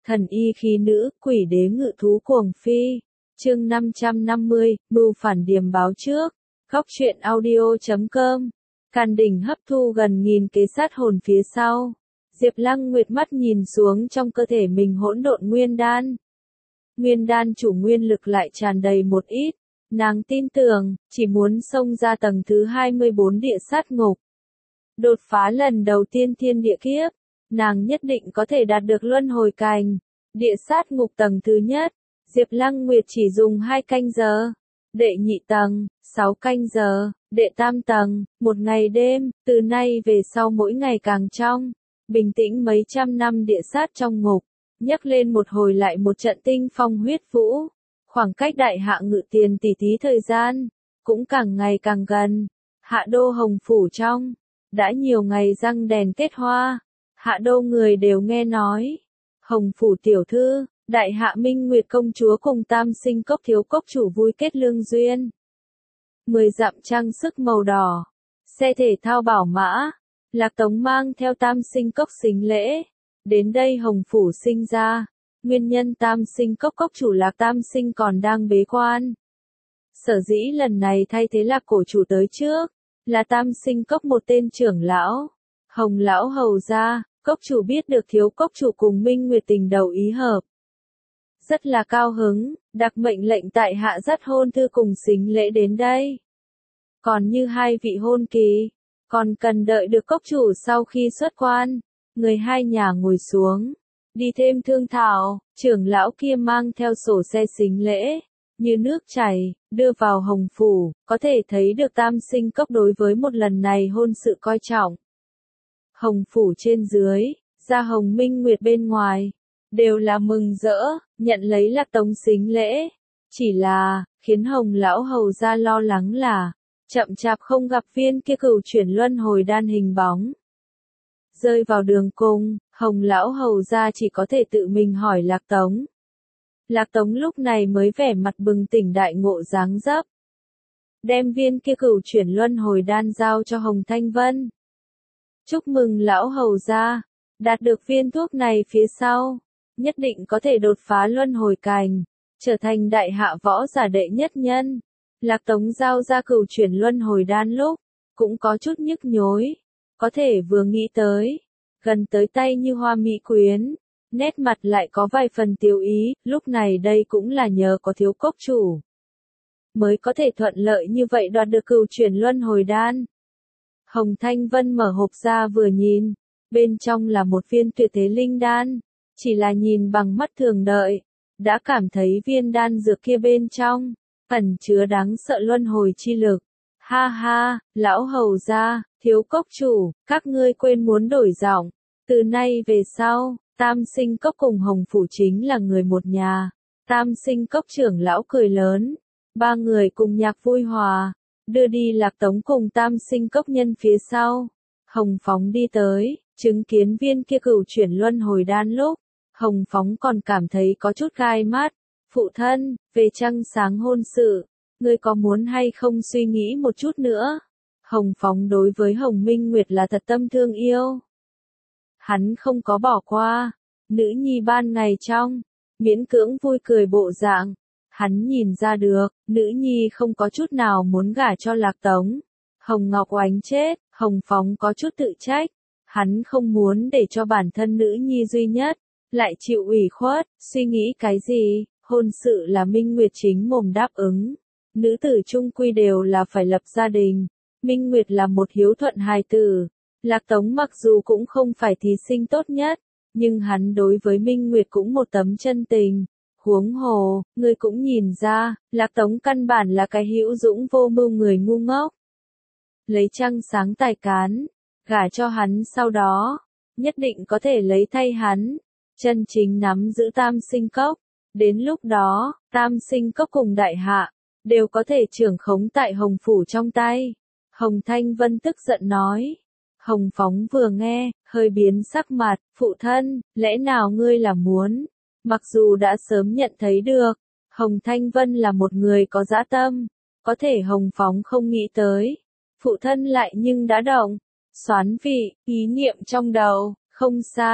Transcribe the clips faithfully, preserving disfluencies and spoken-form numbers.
Thần y khí nữ, quỷ đế ngự thú cuồng phi. Chương năm trăm năm mươi, mưu phản điềm báo trước. Góc truyện audio chấm com. Càn đỉnh hấp thu gần nghìn kế sát hồn phía sau. Diệp Lăng Nguyệt mắt nhìn xuống trong cơ thể mình hỗn độn nguyên đan. Nguyên đan chủ nguyên lực lại tràn đầy một ít. Nàng tin tưởng, chỉ muốn xông ra tầng thứ hai mươi bốn địa sát ngục. Đột phá lần đầu tiên thiên địa kiếp. Nàng nhất định có thể đạt được luân hồi cành. Địa sát ngục tầng thứ nhất, Diệp Lăng Nguyệt chỉ dùng hai canh giờ. Đệ nhị tầng, sáu canh giờ. Đệ tam tầng, một ngày đêm. Từ nay về sau mỗi ngày càng trong, bình tĩnh mấy trăm năm địa sát trong ngục. Nhấc lên một hồi lại một trận tinh phong huyết vũ. Khoảng cách đại hạ ngự tiền tỷ thí thời gian, cũng càng ngày càng gần. Hạ đô Hồng Phủ trong, đã nhiều ngày răng đèn kết hoa. Hạ đô người đều nghe nói. Hồng Phủ tiểu thư, đại hạ Minh Nguyệt công chúa cùng tam sinh cốc thiếu cốc chủ vui kết lương duyên. Mười dặm trang sức màu đỏ, xe thể thao bảo mã, Lạc Tống mang theo tam sinh cốc xính lễ. Đến đây Hồng Phủ sinh ra, nguyên nhân tam sinh cốc cốc chủ Lạc Tam Sinh còn đang bế quan. Sở dĩ lần này thay thế Lạc cổ chủ tới trước, là tam sinh cốc một tên trưởng lão, Hồng lão hầu gia. Cốc chủ biết được thiếu cốc chủ cùng Minh Nguyệt tình đầu ý hợp. Rất là cao hứng, đặc mệnh lệnh tại hạ dắt hôn thư cùng xính lễ đến đây. Còn như hai vị hôn kỳ, còn cần đợi được cốc chủ sau khi xuất quan, người hai nhà ngồi xuống, đi thêm thương thảo. Trưởng lão kia mang theo sổ xe xính lễ, như nước chảy, đưa vào Hồng Phủ, có thể thấy được tam sinh cốc đối với một lần này hôn sự coi trọng. Hồng Phủ trên dưới, ra Hồng Minh Nguyệt bên ngoài, đều là mừng rỡ, nhận lấy Lạc Tống xính lễ. Chỉ là, khiến Hồng lão hầu gia lo lắng là, chậm chạp không gặp viên kia cửu chuyển luân hồi đan hình bóng. Rơi vào đường cùng, Hồng lão hầu gia chỉ có thể tự mình hỏi Lạc Tống. Lạc Tống lúc này mới vẻ mặt bừng tỉnh đại ngộ dáng dấp. Đem viên kia cửu chuyển luân hồi đan giao cho Hồng Thanh Vân. Chúc mừng lão hầu gia, đạt được viên thuốc này phía sau, nhất định có thể đột phá luân hồi cành, trở thành đại hạ võ giả đệ nhất nhân. Lạc Tống giao ra cửu chuyển luân hồi đan lúc, cũng có chút nhức nhối, có thể vừa nghĩ tới, gần tới tay như hoa mỹ quyến, nét mặt lại có vài phần tiêu ý, lúc này đây cũng là nhờ có thiếu cốc chủ, mới có thể thuận lợi như vậy đoạt được cửu chuyển luân hồi đan. Hồng Thanh Vân mở hộp ra vừa nhìn, bên trong là một viên tuyệt thế linh đan, chỉ là nhìn bằng mắt thường đợi, đã cảm thấy viên đan dược kia bên trong, ẩn chứa đáng sợ luân hồi chi lực. Ha ha, lão hầu gia, thiếu cốc chủ, các ngươi quên muốn đổi giọng, từ nay về sau, tam sinh cốc cùng Hồng Phủ chính là người một nhà. Tam sinh cốc trưởng lão cười lớn, ba người cùng nhạc vui hòa. Đưa đi Lạc Tống cùng tam sinh cốc nhân phía sau. Hồng Phóng đi tới, chứng kiến viên kia cửu chuyển luân hồi đan lúc, Hồng Phóng còn cảm thấy có chút gai mắt. Phụ thân, về trăng sáng hôn sự, ngươi có muốn hay không suy nghĩ một chút nữa? Hồng Phóng đối với Hồng Minh Nguyệt là thật tâm thương yêu. Hắn không có bỏ qua, nữ nhi ban ngày trong, miễn cưỡng vui cười bộ dạng. Hắn nhìn ra được, nữ nhi không có chút nào muốn gả cho Lạc Tống. Hồng Ngọc Oánh chết, Hồng Phóng có chút tự trách. Hắn không muốn để cho bản thân nữ nhi duy nhất, lại chịu ủy khuất, suy nghĩ cái gì, hôn sự là Minh Nguyệt chính mồm đáp ứng. Nữ tử chung quy đều là phải lập gia đình. Minh Nguyệt là một hiếu thuận hài tử. Lạc Tống mặc dù cũng không phải thí sinh tốt nhất, nhưng hắn đối với Minh Nguyệt cũng một tấm chân tình. Huống hồ, ngươi cũng nhìn ra, Lạc Tống căn bản là cái hữu dũng vô mưu người ngu ngốc. Lấy trăng sáng tài cán, gả cho hắn sau đó, nhất định có thể lấy thay hắn, chân chính nắm giữ tam sinh cốc. Đến lúc đó, tam sinh cốc cùng đại hạ, đều có thể trưởng khống tại Hồng Phủ trong tay. Hồng Thanh Vân tức giận nói. Hồng Phóng vừa nghe, hơi biến sắc mặt, phụ thân, lẽ nào ngươi là muốn? Mặc dù đã sớm nhận thấy được, Hồng Thanh Vân là một người có dã tâm, có thể Hồng Phóng không nghĩ tới. Phụ thân lại nhưng đã động, xoán vị, ý niệm trong đầu, không sai,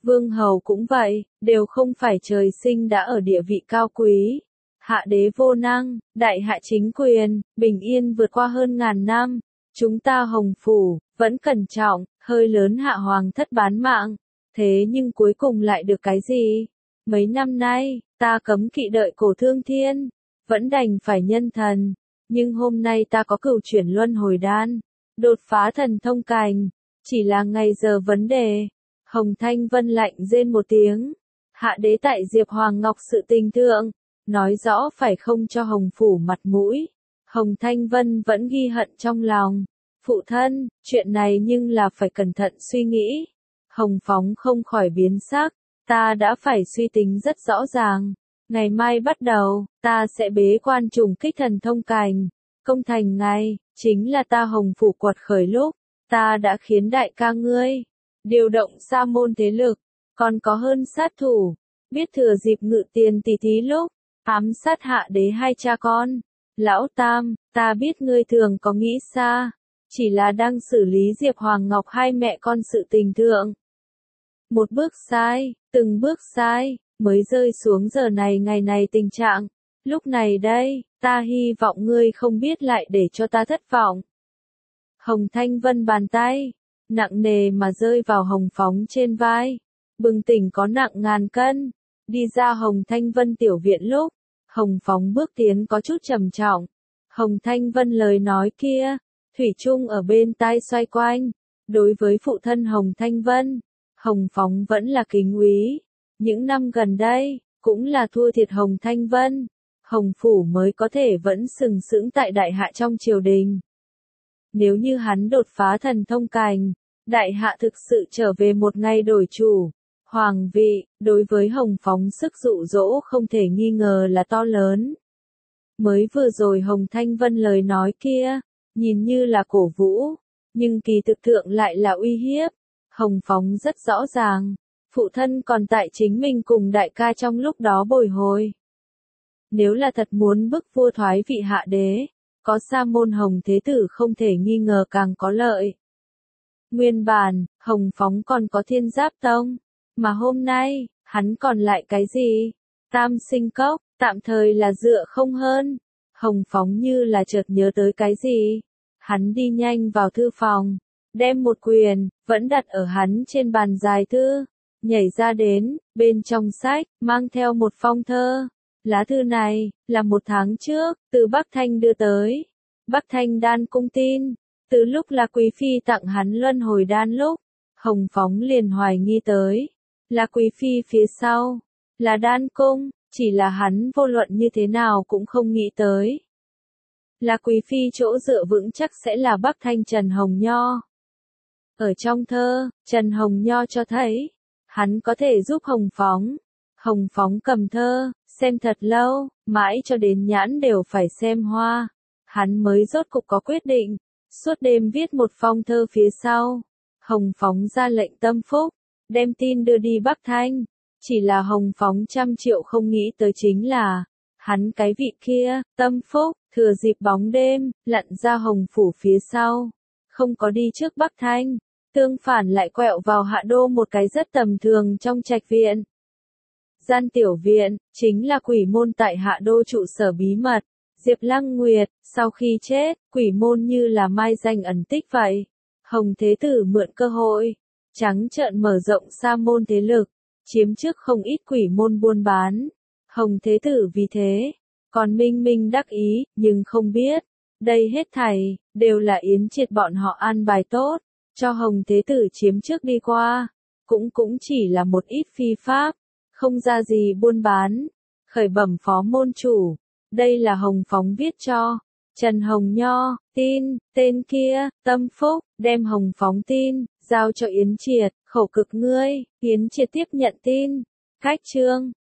Vương hầu cũng vậy, đều không phải trời sinh đã ở địa vị cao quý. Hạ đế vô năng, đại hạ chính quyền, bình yên vượt qua hơn ngàn năm. Chúng ta Hồng Phủ, vẫn cẩn trọng, hơi lớn hạ hoàng thất bán mạng. Thế nhưng cuối cùng lại được cái gì? Mấy năm nay, ta cấm kỵ đợi cổ thương thiên, vẫn đành phải nhân thần. Nhưng hôm nay ta có cửu chuyển luân hồi đan, đột phá thần thông cành, chỉ là ngày giờ vấn đề. Hồng Thanh Vân lạnh rên một tiếng. Hạ đế tại Diệp Hoàng Ngọc sự tình thượng, nói rõ phải không cho Hồng Phủ mặt mũi. Hồng Thanh Vân vẫn ghi hận trong lòng. Phụ thân, chuyện này nhưng là phải cẩn thận suy nghĩ. Hồng Phóng không khỏi biến sắc, ta đã phải suy tính rất rõ ràng. Ngày mai bắt đầu, ta sẽ bế quan trùng kích thần thông cành. Công thành ngày, chính là ta Hồng Phủ quật khởi lúc, ta đã khiến đại ca ngươi điều động sa môn thế lực, còn có hơn sát thủ, biết thừa dịp ngự tiền tỷ thí lúc, ám sát hạ đế hai cha con. Lão Tam, ta biết ngươi thường có nghĩ xa, chỉ là đang xử lý Diệp Hoàng Ngọc hai mẹ con sự tình thượng. Một bước sai, từng bước sai, mới rơi xuống giờ này ngày này tình trạng. Lúc này đây, ta hy vọng ngươi không biết lại để cho ta thất vọng. Hồng Thanh Vân bàn tay, nặng nề mà rơi vào Hồng Phóng trên vai. Bừng tỉnh có nặng ngàn cân. Đi ra Hồng Thanh Vân tiểu viện lúc, Hồng Phóng bước tiến có chút trầm trọng. Hồng Thanh Vân lời nói kia, thủy chung ở bên tai xoay quanh. Đối với phụ thân Hồng Thanh Vân, Hồng Phóng vẫn là kính úy. Những năm gần đây, cũng là thua thiệt Hồng Thanh Vân. Hồng Phủ mới có thể vẫn sừng sững tại đại hạ trong triều đình. Nếu như hắn đột phá thần thông cành, đại hạ thực sự trở về một ngày đổi chủ. Hoàng vị, đối với Hồng Phóng sức dụ dỗ không thể nghi ngờ là to lớn. Mới vừa rồi Hồng Thanh Vân lời nói kia, nhìn như là cổ vũ, nhưng kỳ thực thượng lại là uy hiếp. Hồng Phóng rất rõ ràng, phụ thân còn tại chính mình cùng đại ca trong lúc đó bồi hồi. Nếu là thật muốn bức vua thoái vị hạ đế, có sa môn Hồng Thế Tử không thể nghi ngờ càng có lợi. Nguyên bản, Hồng Phóng còn có Thiên Giáp Tông, mà hôm nay, hắn còn lại cái gì? Tam Sinh Cốc, tạm thời là dựa không hơn. Hồng Phóng như là chợt nhớ tới cái gì? Hắn đi nhanh vào thư phòng, đem một quyền, vẫn đặt ở hắn trên bàn dài thư, nhảy ra đến, bên trong sách, mang theo một phong thơ. Lá thư này, là một tháng trước, từ Bắc Thanh đưa tới. Bắc Thanh đan cung tin, từ lúc là Quý Phi tặng hắn luân hồi đan lúc, Hồng Phóng liền hoài nghi tới. Là Quý Phi phía sau, là đan cung, chỉ là hắn vô luận như thế nào cũng không nghĩ tới. Là Quý Phi chỗ dựa vững chắc sẽ là Bắc Thanh Trần Hồng Nho. Ở trong thơ, Trần Hồng Nho cho thấy, hắn có thể giúp Hồng Phóng. Hồng Phóng cầm thơ, xem thật lâu, mãi cho đến nhãn đều phải xem hoa. Hắn mới rốt cục có quyết định, suốt đêm viết một phong thơ phía sau. Hồng Phóng ra lệnh tâm phúc, đem tin đưa đi Bắc Thanh. Chỉ là Hồng Phóng trăm triệu không nghĩ tới chính là, hắn cái vị kia, tâm phúc, thừa dịp bóng đêm, lặn ra Hồng Phủ phía sau. Không có đi trước Bắc Thanh, tương phản lại quẹo vào hạ đô một cái rất tầm thường trong trạch viện. Gian tiểu viện, chính là quỷ môn tại hạ đô trụ sở bí mật. Diệp Lăng Nguyệt, sau khi chết, quỷ môn như là mai danh ẩn tích vậy. Hồng Thế Tử mượn cơ hội, trắng trợn mở rộng sa môn thế lực, chiếm trước không ít quỷ môn buôn bán. Hồng Thế Tử vì thế, còn minh minh đắc ý, nhưng không biết, đây hết thảy, đều là Yến Triệt bọn họ an bài tốt, cho Hồng Thế Tử chiếm trước đi qua, cũng cũng chỉ là một ít phi pháp, không ra gì buôn bán. Khởi bẩm phó môn chủ, đây là Hồng Phóng viết cho Trần Hồng Nho, tin, tên kia, tâm phúc, đem Hồng Phóng tin, giao cho Yến Triệt, khẩu cực ngươi. Yến Triệt tiếp nhận tin, cách chương.